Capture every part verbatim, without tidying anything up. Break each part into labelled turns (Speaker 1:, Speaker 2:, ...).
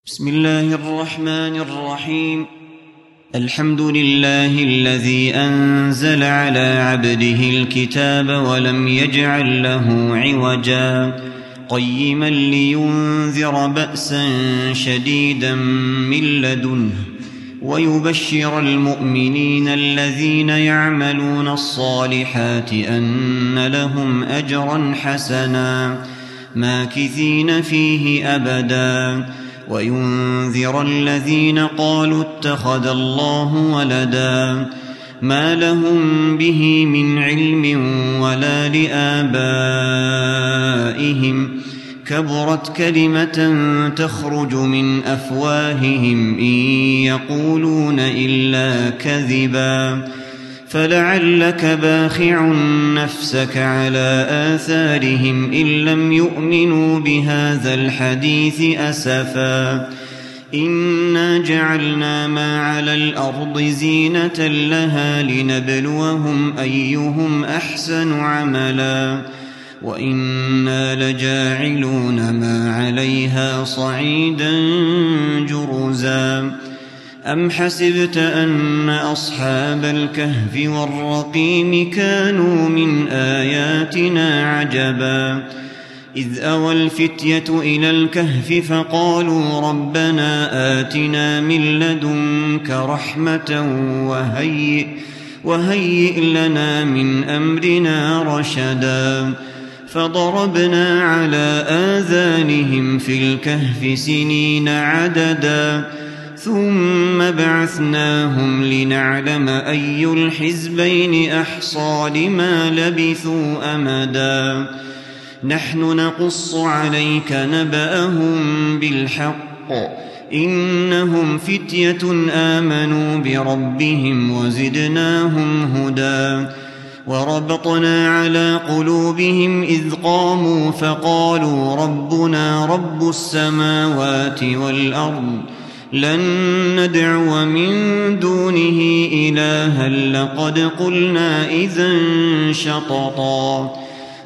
Speaker 1: بسم الله الرحمن الرحيم. الحمد لله الذي أنزل على عبده الكتاب ولم يجعل له عوجا قيما لينذر بأسا شديدا من لدنه ويبشر المؤمنين الذين يعملون الصالحات أن لهم أجرا حسنا ماكثين فيه أبدا وينذر الذين قالوا اتخذ الله ولدا ما لهم به من علم ولا لآبائهم كبرت كلمة تخرج من أفواههم إن يقولون إلا كذبا فلعلك باخع نفسك على آثارهم إن لم يؤمنوا بهذا الحديث أسفا إنا جعلنا ما على الأرض زينة لها لنبلوهم أيهم أحسن عملا وإنا لجاعلون ما عليها صعيدا جرزا أم حسبت أن أصحاب الكهف والرقيم كانوا من آياتنا عجبا إذ أوى الفتية إلى الكهف فقالوا ربنا آتنا من لدنك رحمة وهيئ, وهيئ لنا من أمرنا رشدا فضربنا على آذانهم في الكهف سنين عددا ثم بعثناهم لنعلم أي الحزبين أحصى لما لبثوا أمدا نحن نقص عليك نبأهم بالحق إنهم فتية آمنوا بربهم وزدناهم هدى وربطنا على قلوبهم إذ قاموا فقالوا ربنا رب السماوات والأرض لن ندعو من دونه إلها لقد قلنا إذا شططا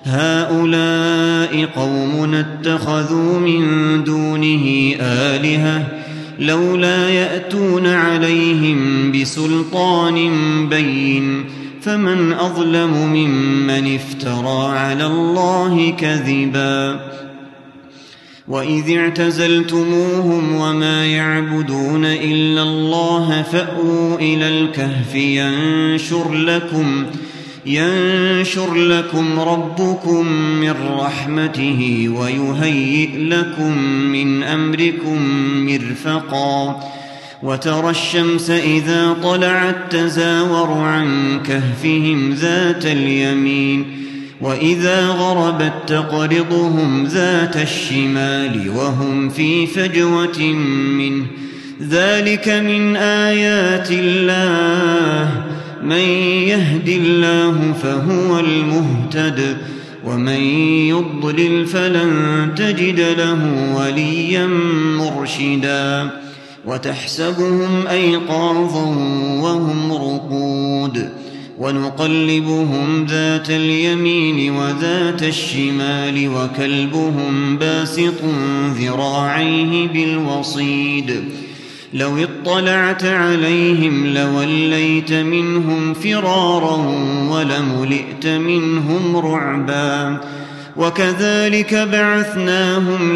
Speaker 1: هؤلاء قومنا اتخذوا من دونه آلهة لولا يأتون عليهم بسلطان بين فمن أظلم ممن افترى على الله كذبا وإذ اعتزلتموهم وما يعبدون إلا الله فأووا إلى الكهف ينشر لكم, ينشر لكم ربكم من رحمته ويهيئ لكم من أمركم مرفقا وترى الشمس إذا طلعت تزاور عن كهفهم ذات اليمين وإذا غربت تقرضهم ذات الشمال وهم في فجوة منه ذلك من آيات الله من يهد الله فهو المهتد ومن يضلل فلن تجد له وليا مرشدا وتحسبهم أيقاظا وهم رقود ونقلبهم ذات اليمين وذات الشمال وكلبهم باسط ذراعيه بالوصيد لو اطلعت عليهم لوليت منهم فرارا ولملئت منهم رعبا وكذلك بعثناهم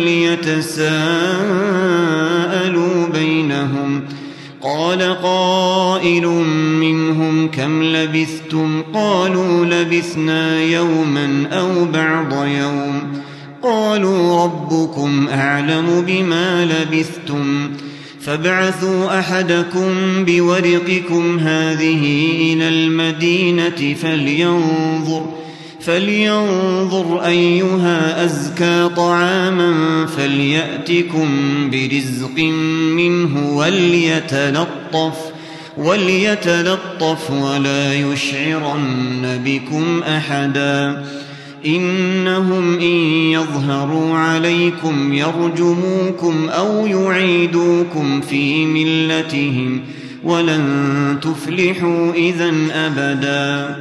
Speaker 1: ليتساءلوا بينهم قال قائل منهم كم لبثتم قالوا لبثنا يوما أو بعض يوم قالوا ربكم أعلم بما لبثتم فابعثوا أحدكم بورقكم هذه إلى المدينة فلينظر فلينظر أيها أزكى طعاما فليأتكم برزق منه وليتلطف, وليتلطف ولا يشعرن بكم أحدا إنهم إن يظهروا عليكم يرجموكم أو يعيدوكم في ملتهم ولن تفلحوا إذن أبدا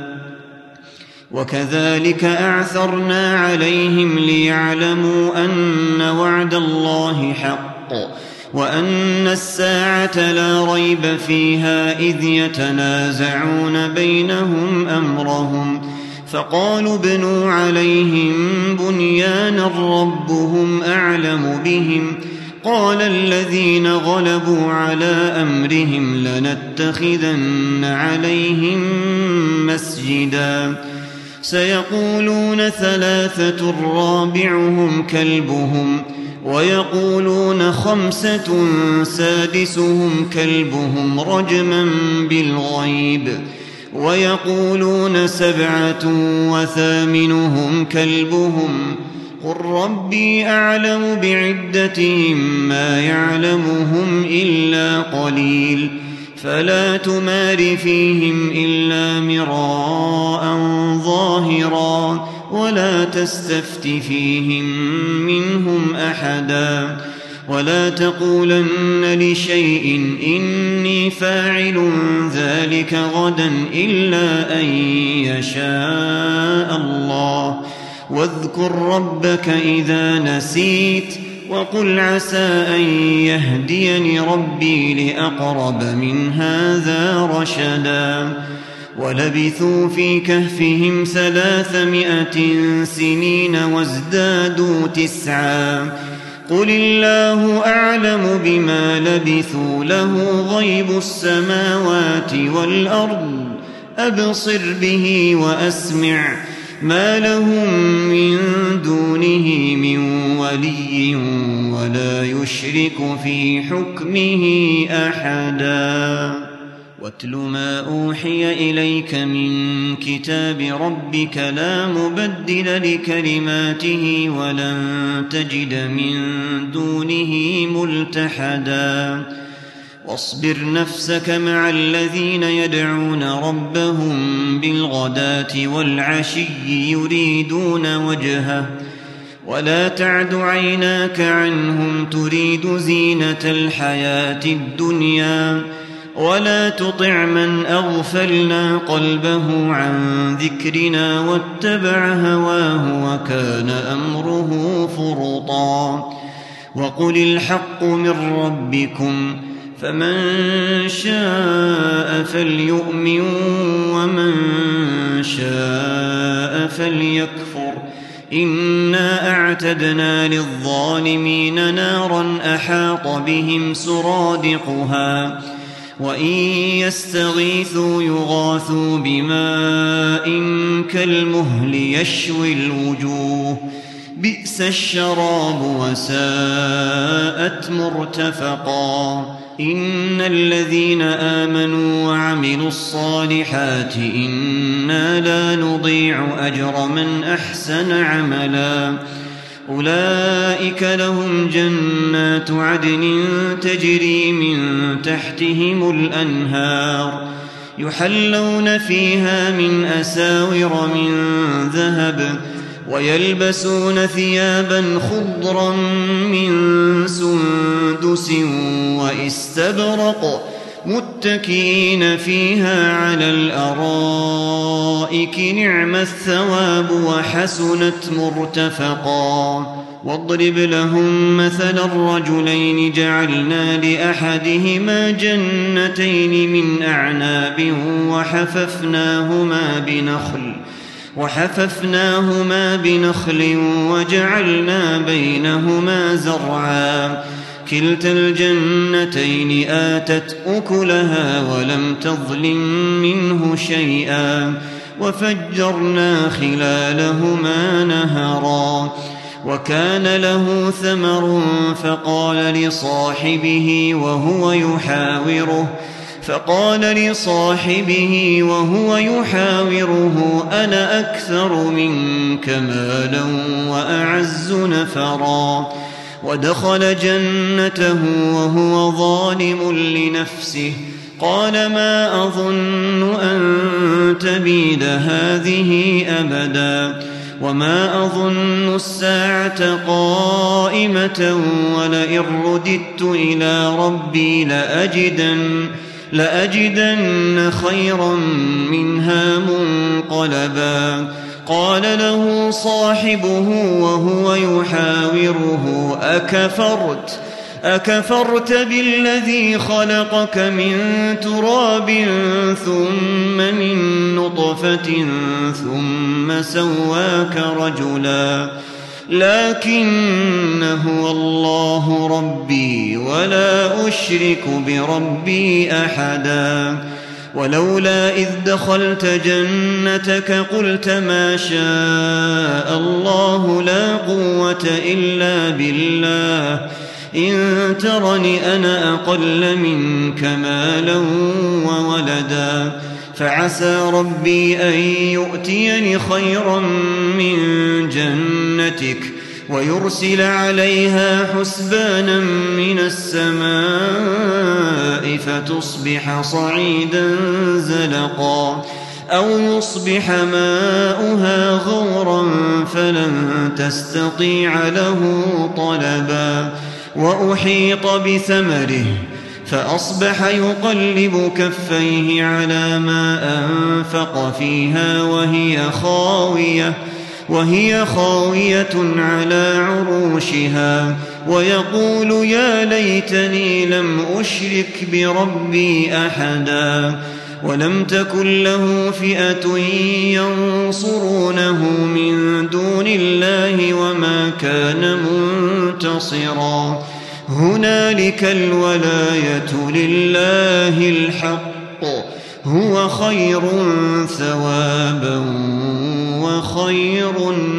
Speaker 1: وكذلك أعثرنا عليهم ليعلموا أن وعد الله حق وأن الساعة لا ريب فيها إذ يتنازعون بينهم أمرهم فقالوا ابنوا عليهم بنيانا ربهم أعلم بهم قال الذين غلبوا على أمرهم لنتخذن عليهم مسجدا سيقولون ثلاثة رابعهم كلبهم ويقولون خمسة سادسهم كلبهم رجما بالغيب ويقولون سبعة وثامنهم كلبهم قل ربي أعلم بعدتهم ما يعلمهم إلا قليل فلا تمار فيهم إلا مراء ظاهرا ولا تستفت فيهم منهم أحدا ولا تقولن لشيء إني فاعل ذلك غدا إلا أن يشاء الله واذكر ربك إذا نسيت وقل عسى أن يهديني ربي لأقرب من هذا رشدا ولبثوا في كهفهم ثلاثمائة سنين وازدادوا تسعا قل الله أعلم بما لبثوا له غيب السماوات والأرض أبصر به وأسمع ما لهم من دونه من ولي ولا يشرك في حكمه أحدا واتل ما أوحي إليك من كتاب ربك لا مبدل لكلماته ولن تجد من دونه ملتحدا واصبر نفسك مع الذين يدعون ربهم بالغداة والعشي يريدون وجهه ولا تعد عيناك عنهم تريد زينة الحياة الدنيا ولا تطع من أغفلنا قلبه عن ذكرنا واتبع هواه وكان أمره فرطا وقل الحق من ربكم فمن شاء فليؤمن ومن شاء فليكفر إنا أعتدنا للظالمين نارا أحاط بهم سرادقها وإن يستغيثوا يغاثوا بماء كالمهل يشوي الوجوه بئس الشراب وساءت مرتفقا إن الذين آمنوا وعملوا الصالحات إنا لا نضيع أجر من أحسن عملا أولئك لهم جنات عدن تجري من تحتهم الأنهار يحلون فيها من أساور من ذهب ويلبسون ثيابا خضرا من سندس واستبرق متكئين فيها على الأرائك نعم الثواب وحسنت مرتفقا واضرب لهم مثل الرجلين جعلنا لأحدهما جنتين من أعناب وحففناهما بنخل وحففناهما بنخل وجعلنا بينهما زرعا كلتا الجنتين آتت أكلها ولم تظلم منه شيئا وفجرنا خلالهما نهرا وكان له ثمر فقال لصاحبه وهو يحاوره فقال لصاحبه وهو يحاوره أنا أكثر منك مالا وأعز نفرا ودخل جنته وهو ظالم لنفسه قال ما أظن أن تبيد هذه أبدا وما أظن الساعة قائمة ولئن رددت إلى ربي لأجدن لأجدن خيرا منها منقلبا قال له صاحبه وهو يحاوره أكفرت أكفرت بالذي خلقك من تراب ثم من نطفة ثم سواك رجلا لكن هو الله ربي ولا أشرك بربي أحدا ولولا إذ دخلت جنتك قلت ما شاء الله لا قوة إلا بالله إن ترني أنا أقل منك مالا وولدا فعسى ربي أن يؤتيني خيرا من جنتك ويرسل عليها حسبانا من السماء فتصبح صعيدا زلقا أو يصبح ماؤها غورا فلن تستطيع له طلبا وأحيط بثمره فأصبح يقلب كفيه على ما أنفق فيها وهي خاوية وهي خاوية على عروشها ويقول يا ليتني لم أشرك بربي أحدا ولم تكن له فئة ينصرونه من دون الله وما كان منتصرا هنالك الولاية لله الحق هو خير ثوابا وخير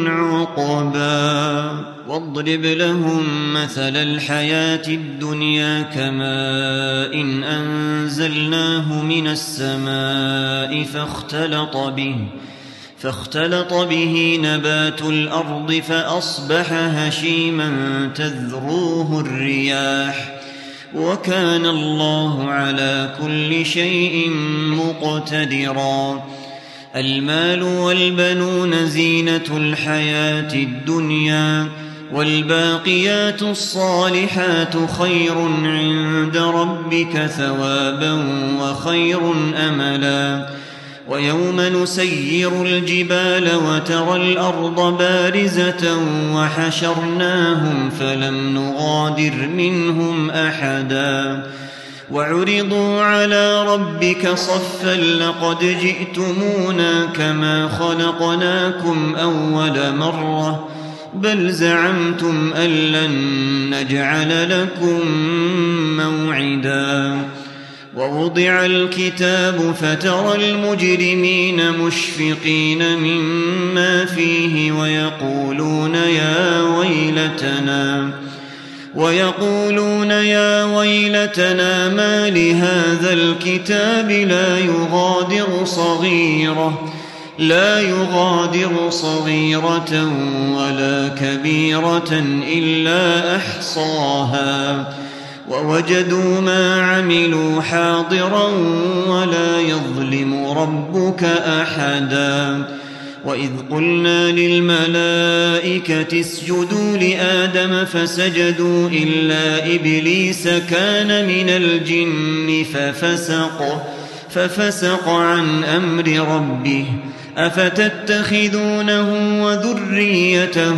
Speaker 1: عقبا واضرب لهم مثل الحياة الدنيا كماء إن أنزلناه من السماء فاختلط به فاختلط به نبات الأرض فأصبح هشيما تذروه الرياح وكان الله على كل شيء مقتدرا المال والبنون زينة الحياة الدنيا والباقيات الصالحات خير عند ربك ثوابا وخير أملا ويوم نسير الجبال وترى الأرض بارزة وحشرناهم فلم نغادر منهم أحدا وعرضوا على ربك صفا لقد جئتمونا كما خلقناكم أول مرة بل زعمتم أن لن نجعل لكم موعدا ووضع الكتاب فترى المجرمين مشفقين مما فيه ويقولون يا ويلتنا ويقولون يا ويلتنا ما لهذا الكتاب لا يغادر صغيرة لا يغادر صغيرة ولا كبيرة إلا أحصاها ووجدوا ما عملوا حاضرا ولا يظلم ربك أحدا وإذ قلنا للملائكة اسجدوا لآدم فسجدوا إلا إبليس كان من الجن ففسق ففسق عن أمر ربه أفتتخذونه وذريته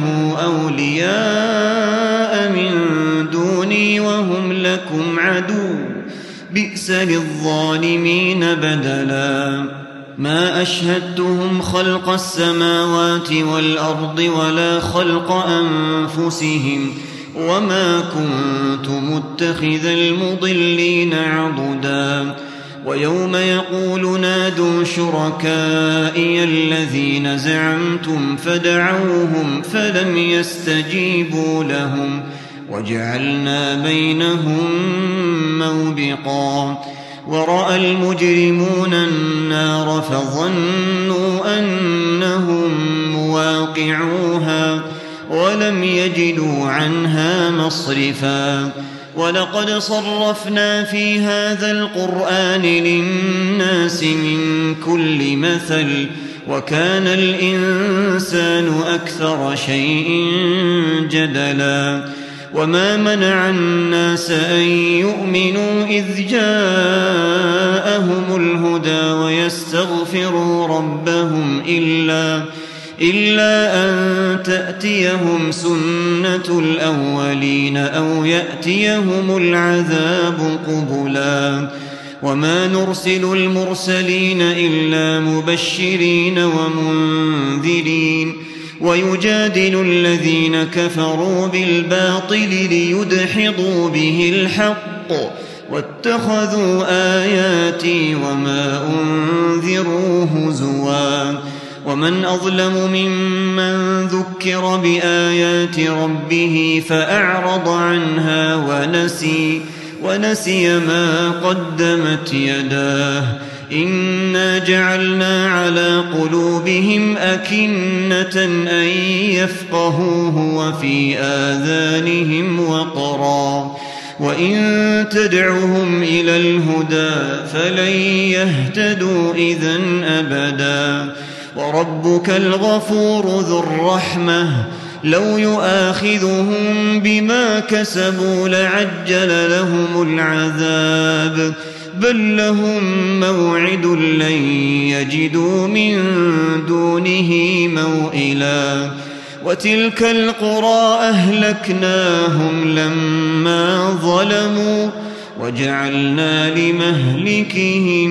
Speaker 1: أولياء من دوني وهم لكم عدو بئس للظالمين بدلا ما أشهدتهم خلق السماوات والأرض ولا خلق أنفسهم وما كنت متخذ المضلين عضدا ويوم يقول نادوا شركائي الذين زعمتم فدعوهم فلم يستجيبوا لهم وجعلنا بينهم موبقا ورأى المجرمون النار فظنوا أنهم مواقعوها ولم يجدوا عنها مصرفا ولقد صرفنا في هذا القرآن للناس من كل مثل وكان الإنسان أكثر شيء جدلا وما منع الناس أن يؤمنوا إذ جاءهم الهدى ويستغفروا ربهم إلا إلا أن تأتيهم سنة الأولين أو يأتيهم العذاب قبلا وما نرسل المرسلين إلا مبشرين ومنذرين ويجادل الذين كفروا بالباطل ليدحضوا به الحق واتخذوا آياتي وما أنذروا هزوا ومن أظلم ممن ذكر بآيات ربه فأعرض عنها ونسي ونسي ما قدمت يداه إنا جعلنا على قلوبهم أكنة أن يفقهوه وفي آذانهم وقرا وإن تدعهم إلى الهدى فلن يهتدوا إذن أبدا وربك الغفور ذو الرحمة لو يؤاخذهم بما كسبوا لعجل لهم العذاب بل لهم موعد لن يجدوا من دونه موئلا وتلك القرى أهلكناهم لما ظلموا وجعلنا لمهلكهم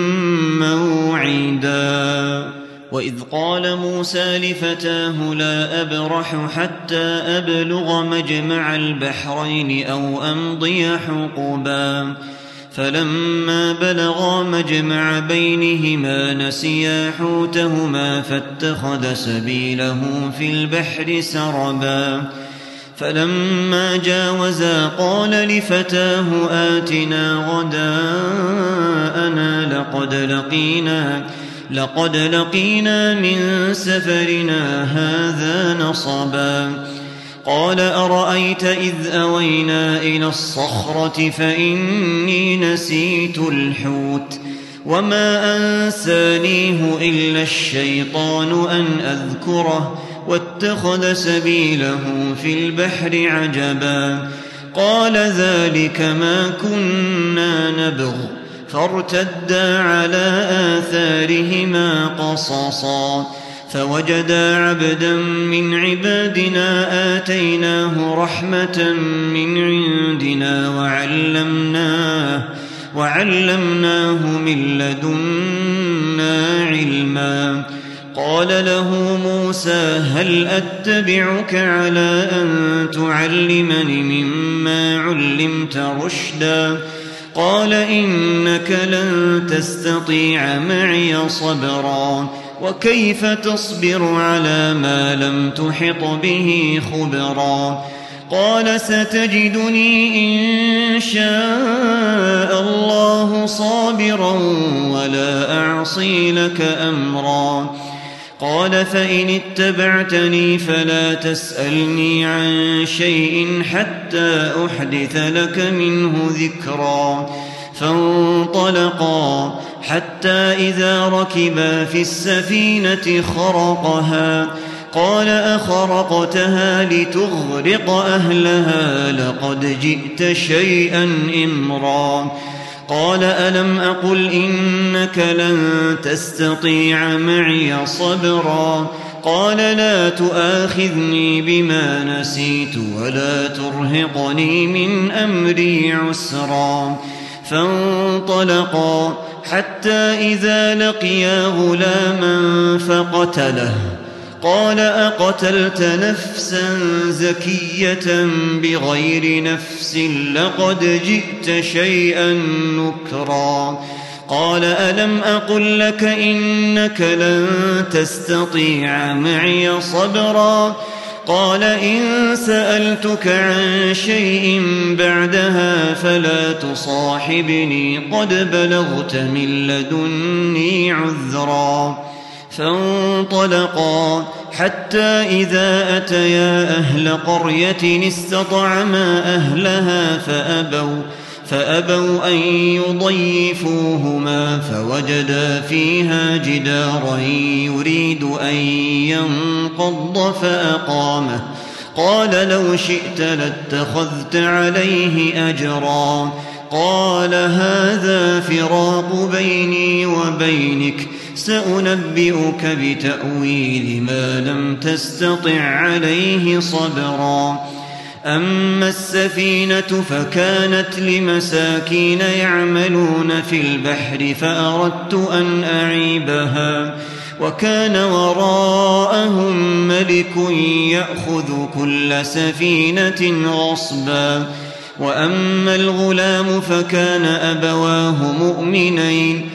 Speaker 1: موعدا وإذ قال موسى لفتاه لا أبرح حتى أبلغ مجمع البحرين أو أمضي حقبا فلما بلغا مجمع بينهما نسيا حوتهما فاتخذ سبيله في البحر سربا فلما جاوزا قال لفتاه آتنا غداءنا لقد لقينا لقد لقينا من سفرنا هذا نصبا قال أرأيت إذ أوينا إلى الصخرة فإني نسيت الحوت وما أنسانيه إلا الشيطان أن أذكره واتخذ سبيله في البحر عجبا قال ذلك ما كنا نبغ فارتدا على آثارهما قصصا فوجدا عبدا من عبادنا آتيناه رحمة من عندنا وعلمناه وعلمناه من لدنا علما قال له موسى هل أتبعك على أن تعلمني مما علمت رشدا قال إنك لن تستطيع معي صبرا وكيف تصبر على ما لم تحط به خبرا قال ستجدني إن شاء الله صابرا ولا أعصي لك أمرا قال فإن اتبعتني فلا تسألني عن شيء حتى أحدث لك منه ذكرا فانطلقا حتى إذا ركبا في السفينة خرقها قال أخرقتها لتغرق أهلها لقد جئت شيئا إمرا قال ألم أقل إنك لن تستطيع معي صبرا قال لا تؤاخذني بما نسيت ولا ترهقني من أمري عسرا فانطلقا حتى إذا لقيا غلاما فقتله قال أقتلت نفسا زكية بغير نفس لقد جئت شيئا نكرا قال ألم أقل لك إنك لن تستطيع معي صبرا قال إن سألتك عن شيء بعدها فلا تصاحبني قد بلغت من لدني عذرا فانطلقا حتى إذا أتيا أهل قرية استطعما أهلها فأبوا فأبوا أن يضيفوهما فوجدا فيها جدارا يريد أن ينقض فأقامه قال لو شئت لاتخذت عليه أجرا قال هذا فراق بيني وبينك سأنبئك بتأويل ما لم تستطع عليه صبرا أما السفينة فكانت لمساكين يعملون في البحر فأردت أن أعيبها وكان وراءهم ملك يأخذ كل سفينة غصبا وأما الغلام فكان أبواه مؤمنين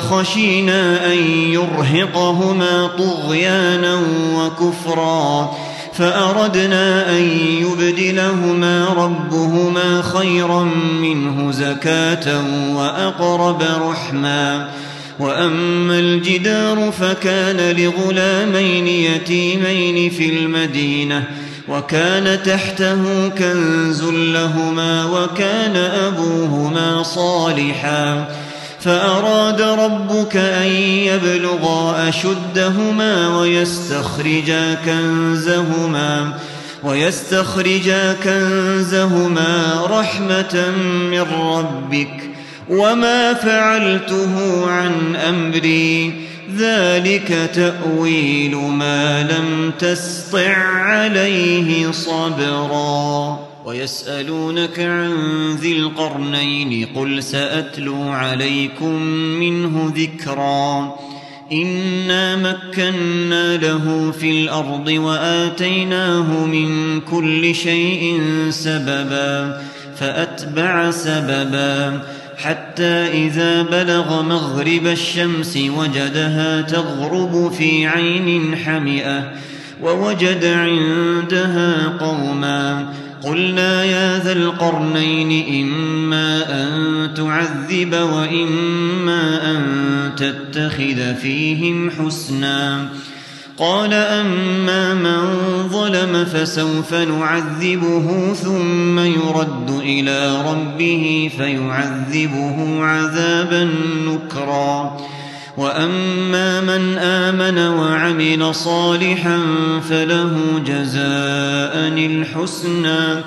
Speaker 1: فخشينا أن يرهقهما طغيانا وكفرا فأردنا أن يبدلهما ربهما خيرا منه زكاة وأقرب رحما وأما الجدار فكان لغلامين يتيمين في المدينة وكان تحته كنز لهما وكان أبوهما صالحا فأراد ربك أن يبلغا أشدهما ويستخرجا كنزهما ويستخرجا كنزهما رحمة من ربك وما فعلته عن أمري ذلك تأويل ما لم تسطع عليه صبرا ويسألونك عن ذي القرنين قل سأتلو عليكم منه ذكرا إنا مكنا له في الأرض وآتيناه من كل شيء سببا فأتبع سببا حتى إذا بلغ مغرب الشمس وجدها تغرب في عين حمئة ووجد عندها قوما قلنا يا ذا القرنين إما أن تعذب وإما أن تتخذ فيهم حسنا قال أما من ظلم فسوف نعذبه ثم يرد إلى ربه فيعذبه عذابا نكرا وأما من آمن وعمل صالحا فله جزاء الحسنى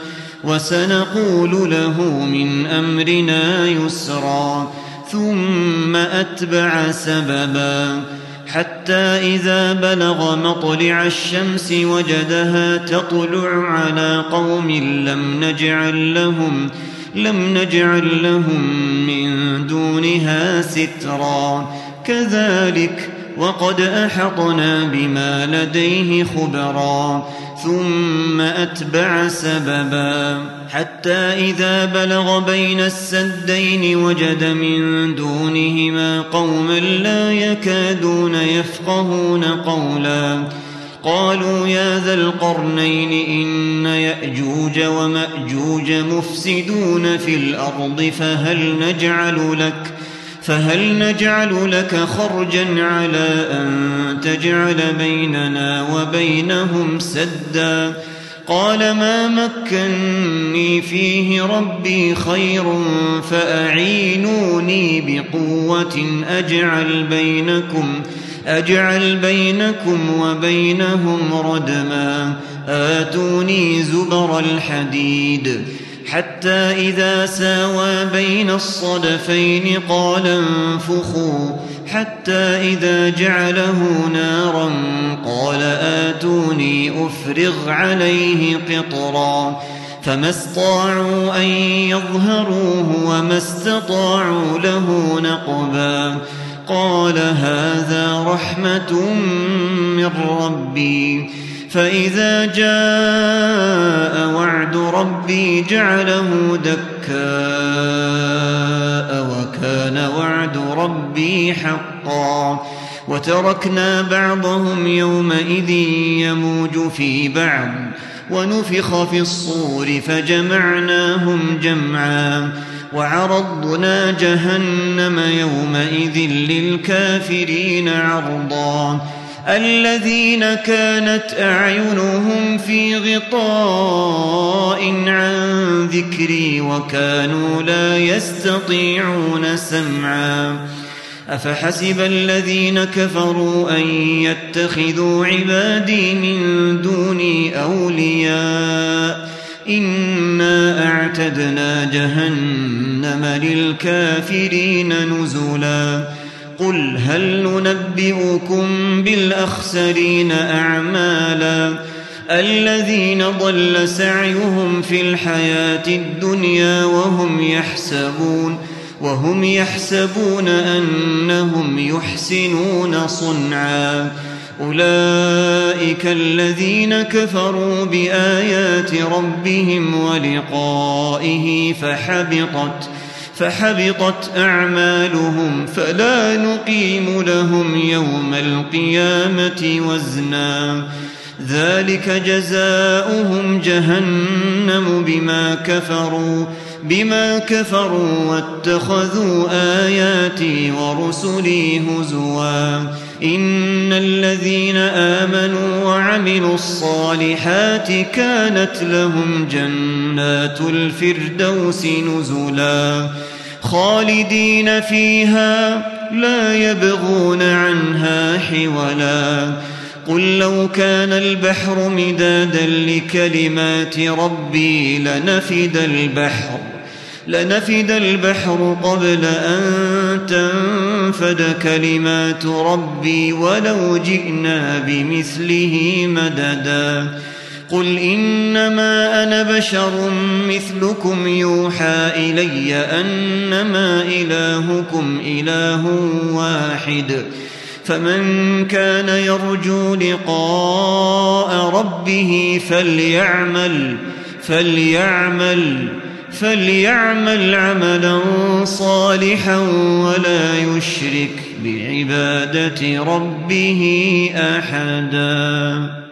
Speaker 1: وسنقول له من أمرنا يسرا ثم أتبع سببا حتى إذا بلغ مطلع الشمس وجدها تطلع على قوم لم نجعل لهم لم نجعل لهم من دونها سترا كذلك وقد أحطنا بما لديه خبرا ثم أتبع سببا حتى إذا بلغ بين السدين وجد من دونهما قوما لا يكادون يفقهون قولا قالوا يا ذا القرنين إن يأجوج ومأجوج مفسدون في الأرض فهل نجعل لك فهل نجعل لك خرجا على أن تجعل بيننا وبينهم سدا قال ما مكني فيه ربي خير فأعينوني بقوة أجعل بينكم أجعل بينكم وبينهم ردما آتوني زبر الحديد حتى إذا ساوى بين الصدفين قال انفخوا حتى إذا جعله نارا قال آتوني أفرغ عليه قطرا فما استطاعوا أن يظهروه وما استطاعوا له نقبا قال هذا رحمة من ربي فإذا جاء وعد ربي جعله دكاء وكان وعد ربي حقا وتركنا بعضهم يومئذ يموج في بعض ونفخ في الصور فجمعناهم جمعا وعرضنا جهنم يومئذ للكافرين عرضا الذين كانت أعينهم في غطاء عن ذكري وكانوا لا يستطيعون سمعا أفحسب الذين كفروا أن يتخذوا عبادي من دوني أولياء إنا أعتدنا جهنم للكافرين نزلا قل هل ننبئكم بالأخسرين أعمالا الذين ضل سعيهم في الحياة الدنيا وهم يحسبون وهم يحسبون أنهم يحسنون صنعا أولئك الذين كفروا بآيات ربهم ولقائه فحبطت فحبطت أعمالهم فلا نقيم لهم يوم القيامة وزنا ذلك جزاؤهم جهنم بما كفروا بما كفروا واتخذوا آياتي ورسلي هزوا إن الذين آمنوا وعملوا الصالحات كانت لهم جنات الفردوس نزلا خالدين فيها لا يبغون عنها حولا قل لو كان البحر مدادا لكلمات ربي لنفد البحر لنفد البحر قبل أن تنفد كلمات ربي ولو جئنا بمثله مددا قل إنما أنا بشر مثلكم يوحى إلي أنما إلهكم إله واحد فمن كان يرجو لقاء ربه فليعمل فليعمل فليعمل عملا صالحا ولا يشرك بعبادة ربه أحدا.